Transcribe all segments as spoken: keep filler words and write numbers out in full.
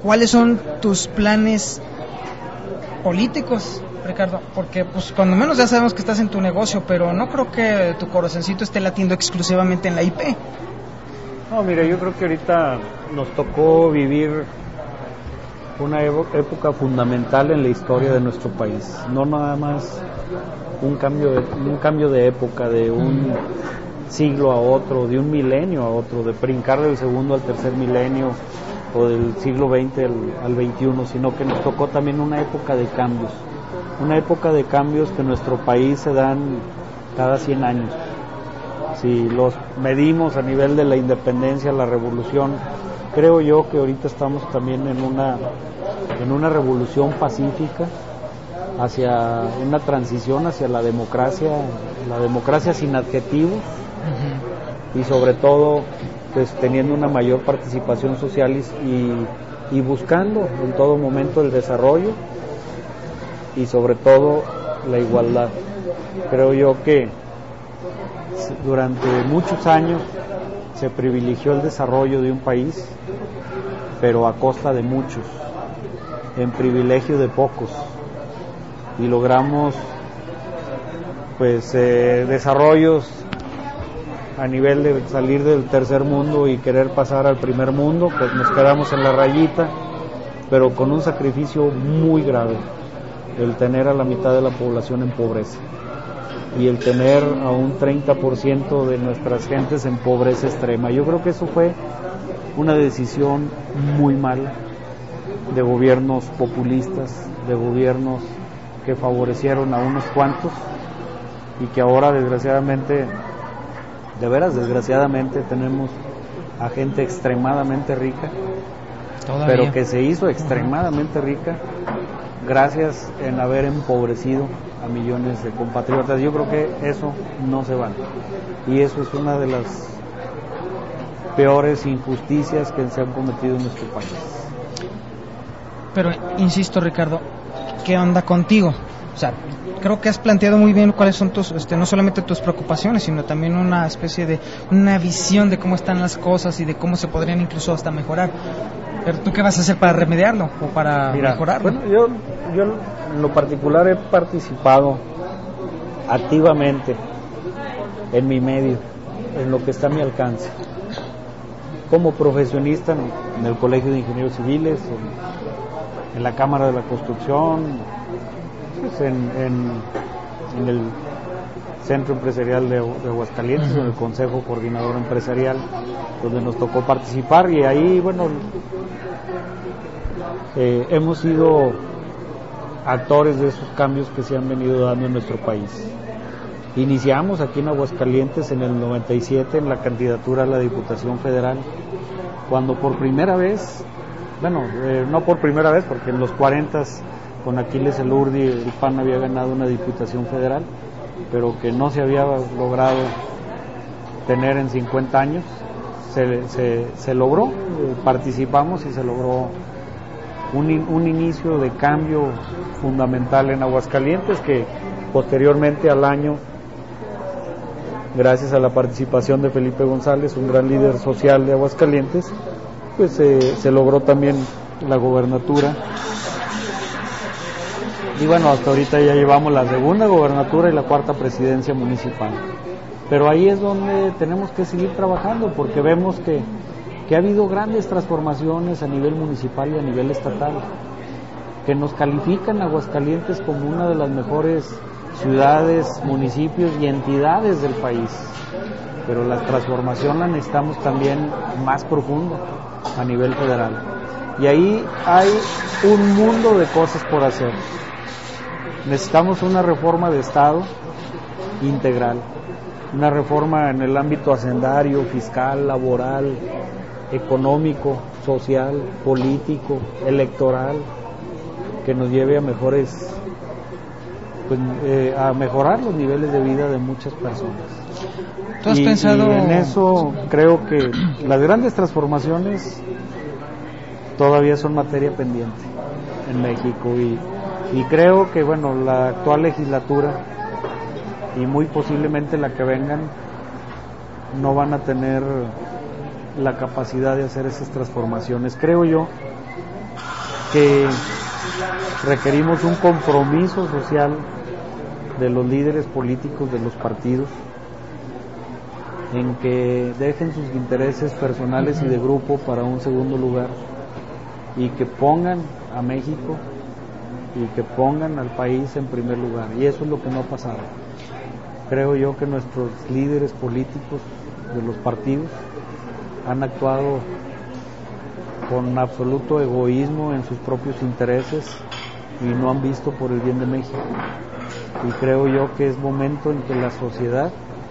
¿cuáles son tus planes políticos, Ricardo? Porque pues cuando menos ya sabemos que estás en tu negocio, pero no creo que tu corazoncito esté latiendo exclusivamente en la I P. No, mira, yo creo que ahorita nos tocó vivir una época fundamental en la historia de nuestro país. No nada más un cambio de, un cambio de época, de un siglo a otro, de un milenio a otro, de brincar del segundo al tercer milenio o del siglo veinte al, al veintiuno, sino que nos tocó también una época de cambios, una época de cambios que en nuestro país se dan cada cien años. Si los medimos a nivel de la independencia, la revolución, creo yo que ahorita estamos también en una, en una revolución pacífica, hacia una transición hacia la democracia, la democracia sin adjetivos, uh-huh. y sobre todo pues teniendo una mayor participación social y, y buscando en todo momento el desarrollo y sobre todo la igualdad. Creo yo que durante muchos años se privilegió el desarrollo de un país, pero a costa de muchos, en privilegio de pocos, y logramos pues eh, desarrollos a nivel de salir del tercer mundo y querer pasar al primer mundo, pues nos quedamos en la rayita, pero con un sacrificio muy grave, el tener a la mitad de la población en pobreza y el tener a un treinta por ciento de nuestras gentes en pobreza extrema. Yo creo que eso fue una decisión muy mala de gobiernos populistas, de gobiernos que favorecieron a unos cuantos y que ahora desgraciadamente, de veras desgraciadamente, tenemos a gente extremadamente rica, todavía, pero que se hizo extremadamente rica gracias en haber empobrecido a millones de compatriotas. Yo creo que eso no se vale y eso es una de las peores injusticias que se han cometido en nuestro país. Pero insisto, Ricardo, ¿qué onda contigo? O sea, creo que has planteado muy bien cuáles son tus, este, no solamente tus preocupaciones, sino también una especie de una visión de cómo están las cosas y de cómo se podrían incluso hasta mejorar. Pero ¿tú qué vas a hacer para remediarlo o para Mira, mejorarlo? Bueno, yo, yo en lo particular he participado activamente en mi medio, en lo que está a mi alcance, como profesionista en, en el Colegio de Ingenieros Civiles, en, en la Cámara de la Construcción, pues en, en, en el Centro Empresarial de, de Aguascalientes, uh-huh. en el Consejo Coordinador Empresarial, donde nos tocó participar, y ahí, bueno, eh, hemos sido actores de esos cambios que se han venido dando en nuestro país. Iniciamos aquí en Aguascalientes en el noventa y siete en la candidatura a la Diputación Federal, cuando por primera vez, bueno, eh, no por primera vez, porque en los cuarentas con Aquiles Elurdi el P A N había ganado una Diputación Federal, pero que no se había logrado tener en cincuenta años. Se, se, se logró, eh, participamos y se logró un, un inicio de cambio fundamental en Aguascalientes, que posteriormente al año, gracias a la participación de Felipe González, un gran líder social de Aguascalientes, pues eh, se logró también la gobernatura. Y bueno, hasta ahorita ya llevamos la segunda gobernatura y la cuarta presidencia municipal. Pero ahí es donde tenemos que seguir trabajando, porque vemos que, que ha habido grandes transformaciones a nivel municipal y a nivel estatal, que nos califican a Aguascalientes como una de las mejores ciudades, municipios y entidades del país. Pero la transformación la necesitamos también más profundo a nivel federal. Y ahí hay un mundo de cosas por hacer. Necesitamos una reforma de Estado integral, una reforma en el ámbito hacendario, fiscal, laboral, económico, social, político, electoral, que nos lleve a mejores, pues, eh, a mejorar los niveles de vida de muchas personas. ¿Tú has y, pensado? Y en eso creo que las grandes transformaciones todavía son materia pendiente en México, y, y creo que, bueno, la actual legislatura y muy posiblemente la que vengan no van a tener la capacidad de hacer esas transformaciones. Creo yo que requerimos un compromiso social de los líderes políticos de los partidos, en que dejen sus intereses personales y de grupo para un segundo lugar y que pongan a México y que pongan al país en primer lugar, y eso es lo que no ha pasado. Creo yo que nuestros líderes políticos de los partidos han actuado con absoluto egoísmo en sus propios intereses y no han visto por el bien de México, y creo yo que es momento en que la sociedad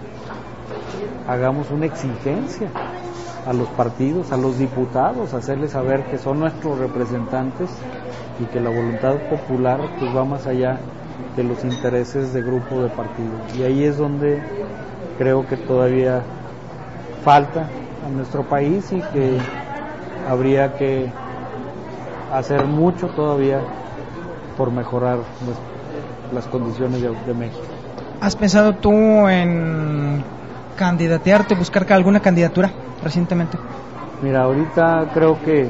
hagamos una exigencia a los partidos, a los diputados, hacerles saber que son nuestros representantes y que la voluntad popular pues va más allá de los intereses de grupo de partidos. Y ahí es donde creo que todavía falta a nuestro país y que habría que hacer mucho todavía por mejorar las condiciones de, de México. ¿Has pensado tú en candidatearte, buscar alguna candidatura recientemente? Mira, ahorita creo que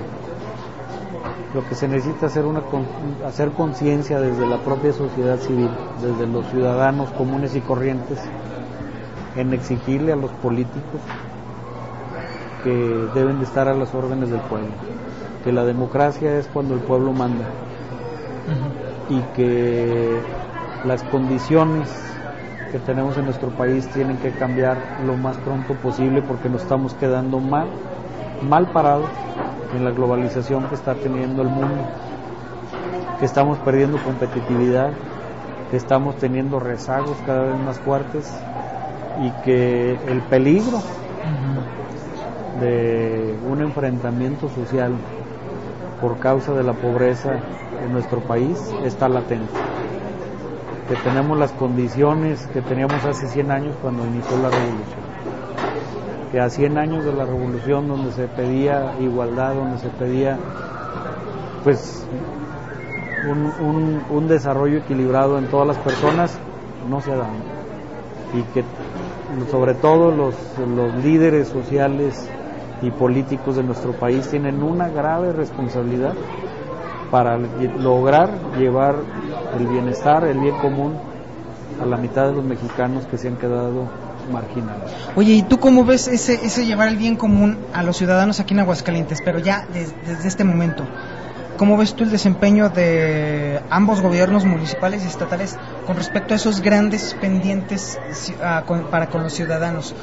lo que se necesita es hacer, una, hacer conciencia desde la propia sociedad civil, desde los ciudadanos comunes y corrientes, en exigirle a los políticos que deben de estar a las órdenes del pueblo, que la democracia es cuando el pueblo manda, uh-huh. y que las condiciones que tenemos en nuestro país tienen que cambiar lo más pronto posible, porque nos estamos quedando mal, mal parados en la globalización que está teniendo el mundo, que estamos perdiendo competitividad, que estamos teniendo rezagos cada vez más fuertes y que el peligro uh-huh. de un enfrentamiento social por causa de la pobreza en nuestro país está latente, que tenemos las condiciones que teníamos hace cien años cuando inició la revolución, que a cien años de la revolución, donde se pedía igualdad, donde se pedía pues un, un, un desarrollo equilibrado en todas las personas, no se ha dado, y que sobre todo los, los líderes sociales y políticos de nuestro país tienen una grave responsabilidad para lograr llevar el bienestar, el bien común a la mitad de los mexicanos que se han quedado marginados. Oye, ¿y tú cómo ves ese, ese llevar el bien común a los ciudadanos aquí en Aguascalientes, pero ya des, desde este momento? ¿Cómo ves tú el desempeño de ambos gobiernos municipales y estatales con respecto a esos grandes pendientes uh, con, para con los ciudadanos?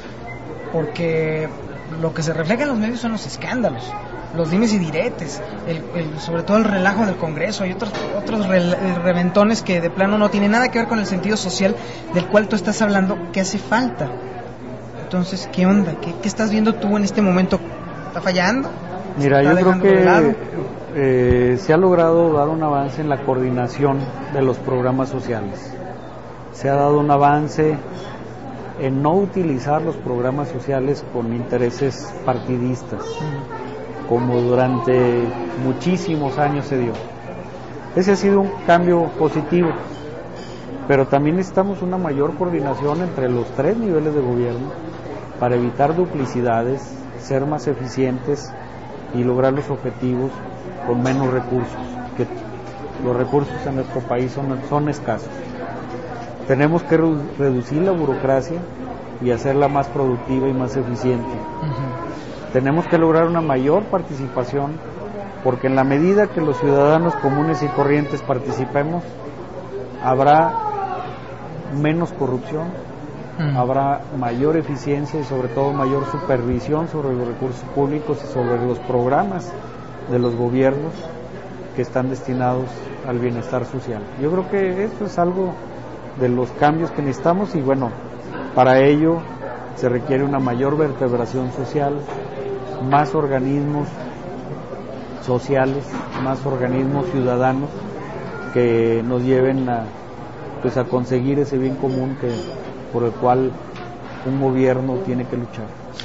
Porque lo que se refleja en los medios son los escándalos, los dimes y diretes, el, el, sobre todo el relajo del Congreso. Hay otros otros re, reventones que de plano no tienen nada que ver con el sentido social del cual tú estás hablando, que hace falta. Entonces, ¿qué onda? ¿Qué, qué estás viendo tú en este momento? ¿Está fallando? Mira, yo creo que eh, se ha logrado dar un avance en la coordinación de los programas sociales. Se ha dado un avance en no utilizar los programas sociales con intereses partidistas, como durante muchísimos años se dio. Ese ha sido un cambio positivo, pero también necesitamos una mayor coordinación entre los tres niveles de gobierno para evitar duplicidades, ser más eficientes y lograr los objetivos con menos recursos, que los recursos en nuestro país son, son escasos. Tenemos que re- reducir la burocracia y hacerla más productiva y más eficiente. Uh-huh. Tenemos que lograr una mayor participación, porque en la medida que los ciudadanos comunes y corrientes participemos, habrá menos corrupción, uh-huh. habrá mayor eficiencia y sobre todo mayor supervisión sobre los recursos públicos y sobre los programas de los gobiernos que están destinados al bienestar social. Yo creo que esto es algo de los cambios que necesitamos, y bueno, para ello se requiere una mayor vertebración social, más organismos sociales, más organismos ciudadanos que nos lleven a, pues, a conseguir ese bien común que por el cual un gobierno tiene que luchar.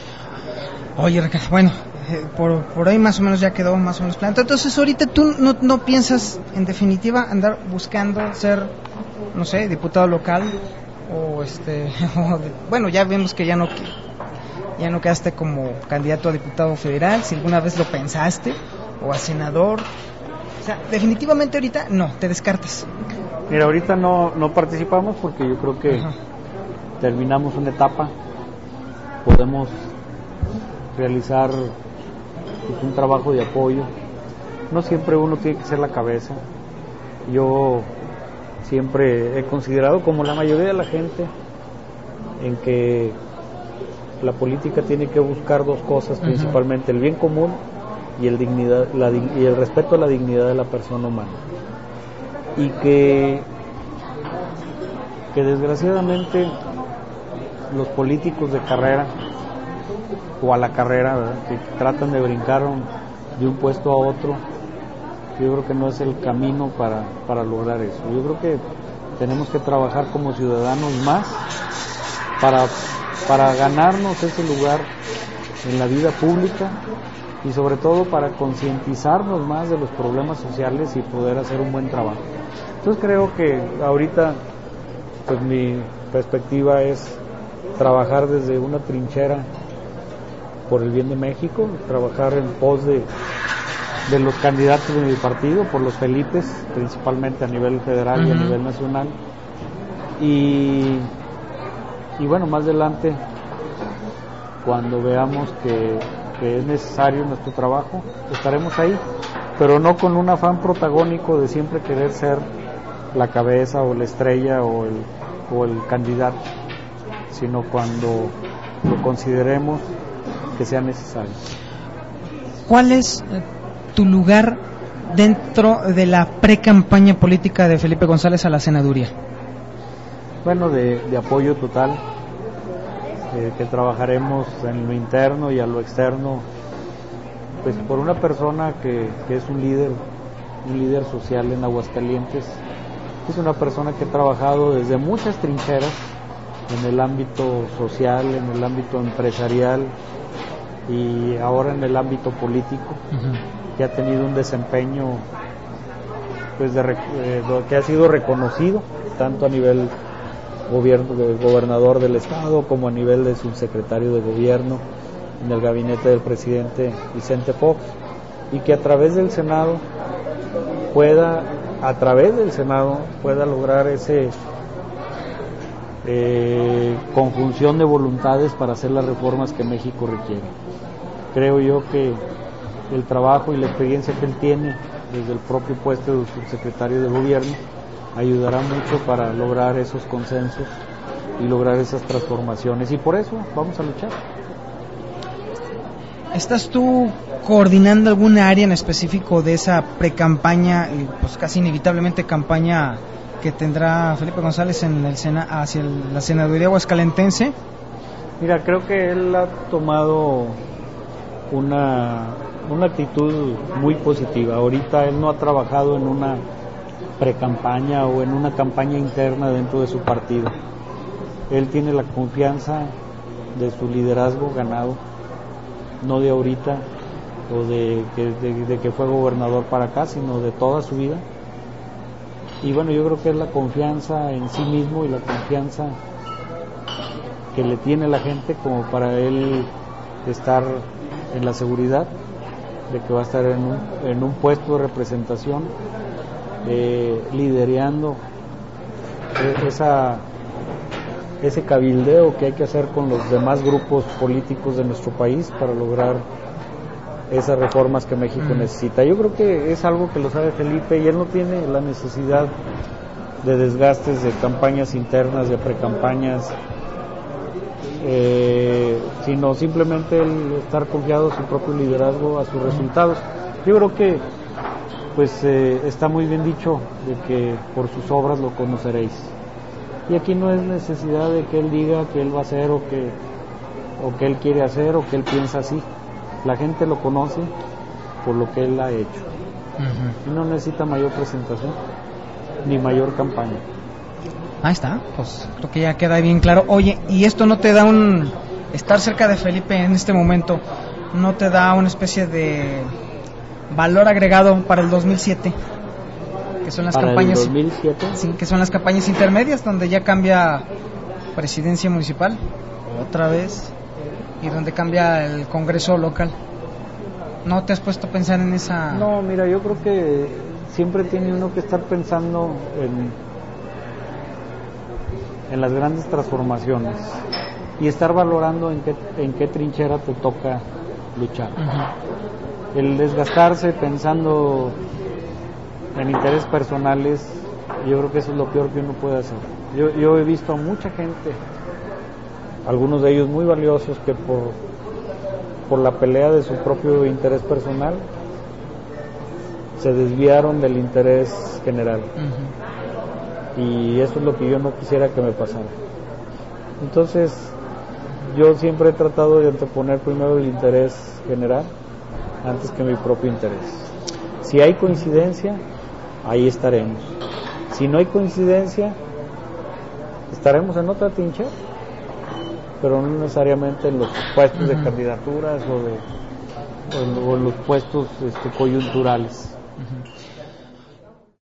Oye, Ricardo, bueno, eh, por, por ahí más o menos ya quedó más o menos planteado. Entonces, ahorita tú no, no piensas, en definitiva, andar buscando ser, no sé, diputado local o este, o de, bueno, ya vemos que ya no ya no quedaste como candidato a diputado federal. Si alguna vez lo pensaste, o a senador, O sea, definitivamente ahorita no, te descartas. Mira, ahorita no, no participamos porque yo creo que Ajá. terminamos una etapa, podemos realizar pues, un trabajo de apoyo. No siempre uno tiene que ser la cabeza. Yo siempre he considerado, como la mayoría de la gente, en que la política tiene que buscar dos cosas, uh-huh. principalmente el bien común y el dignidad, la, y el respeto a la dignidad de la persona humana. Y que, que desgraciadamente los políticos de carrera o a la carrera, ¿verdad?, que tratan de brincar de un puesto a otro, yo creo que no es el camino para, para lograr eso. Yo creo que tenemos que trabajar como ciudadanos más para, para ganarnos ese lugar en la vida pública y sobre todo para concientizarnos más de los problemas sociales y poder hacer un buen trabajo. Entonces creo que ahorita pues mi perspectiva es trabajar desde una trinchera por el bien de México, trabajar en pos de de los candidatos de mi partido, por los Felipes, principalmente a nivel federal uh-huh. y a nivel nacional. Y, y bueno, más adelante, cuando veamos que, que es necesario nuestro trabajo, estaremos ahí, pero no con un afán protagónico de siempre querer ser la cabeza o la estrella o el, o el candidato, sino cuando lo consideremos que sea necesario. ¿Cuál es tu lugar dentro de la pre-campaña política de Felipe González a la senaduría? Bueno, de, de apoyo total, eh, que trabajaremos en lo interno y a lo externo, pues por una persona que, que es un líder, un líder social en Aguascalientes, es una persona que ha trabajado desde muchas trincheras, en el ámbito social, en el ámbito empresarial y ahora en el ámbito político. Uh-huh. Que ha tenido un desempeño pues de, eh, que ha sido reconocido tanto a nivel gobierno de gobernador del estado como a nivel de subsecretario de gobierno en el gabinete del presidente Vicente Fox, y que a través del Senado pueda a través del Senado pueda lograr ese eh, conjunción de voluntades para hacer las reformas que México requiere. Creo yo que el trabajo y la experiencia que él tiene desde el propio puesto de subsecretario de gobierno ayudará mucho para lograr esos consensos y lograr esas transformaciones, y por eso vamos a luchar. ¿Estás tú coordinando alguna área en específico de esa pre-campaña y pues casi inevitablemente campaña que tendrá Felipe González en el Sena hacia el, la senaduría aguascalentense? Mira, creo que él ha tomado una una actitud muy positiva. Ahorita él no ha trabajado en una pre-campaña o en una campaña interna dentro de su partido. Él tiene la confianza de su liderazgo ganado, no de ahorita o de que, de, de que fue gobernador para acá, sino de toda su vida. Y bueno, yo creo que es la confianza en sí mismo y la confianza que le tiene la gente como para él estar en la seguridad de que va a estar en un, en un puesto de representación, eh, liderando esa, ese cabildeo que hay que hacer con los demás grupos políticos de nuestro país para lograr esas reformas que México mm. necesita. Yo creo que es algo que lo sabe Felipe y él no tiene la necesidad de desgastes de campañas internas, de precampañas, Eh, sino simplemente el estar confiado a su propio liderazgo, a sus resultados. Yo creo que pues eh, está muy bien dicho de que por sus obras lo conoceréis, y aquí no es necesidad de que él diga que él va a hacer o que o que él quiere hacer o que él piensa así. La gente lo conoce por lo que él ha hecho. Uh-huh. Y no necesita mayor presentación ni mayor campaña. Ahí está, pues creo que ya queda bien claro. Oye, ¿y esto no te da un... estar cerca de Felipe en este momento, no te da una especie de valor agregado para el dos mil siete? Que son las ¿Para campañas... el dos mil siete? Sí, que son las campañas intermedias, donde ya cambia presidencia municipal, otra vez, y donde cambia el Congreso local. ¿No te has puesto a pensar en esa...? No, mira, yo creo que siempre tiene uno que estar pensando en, en las grandes transformaciones y estar valorando en qué, en qué trinchera te toca luchar. Uh-huh. El desgastarse pensando en intereses personales, yo creo que eso es lo peor que uno puede hacer. Yo, yo he visto a mucha gente, algunos de ellos muy valiosos, que por, por la pelea de su propio interés personal se desviaron del interés general. Uh-huh. Y eso es lo que yo no quisiera que me pasara. Entonces, yo siempre he tratado de anteponer primero el interés general antes que mi propio interés. Si hay coincidencia, ahí estaremos. Si no hay coincidencia, estaremos en otra trinchera, pero no necesariamente en los puestos uh-huh. de candidaturas o, de, o, en, o en los puestos este, coyunturales. Uh-huh.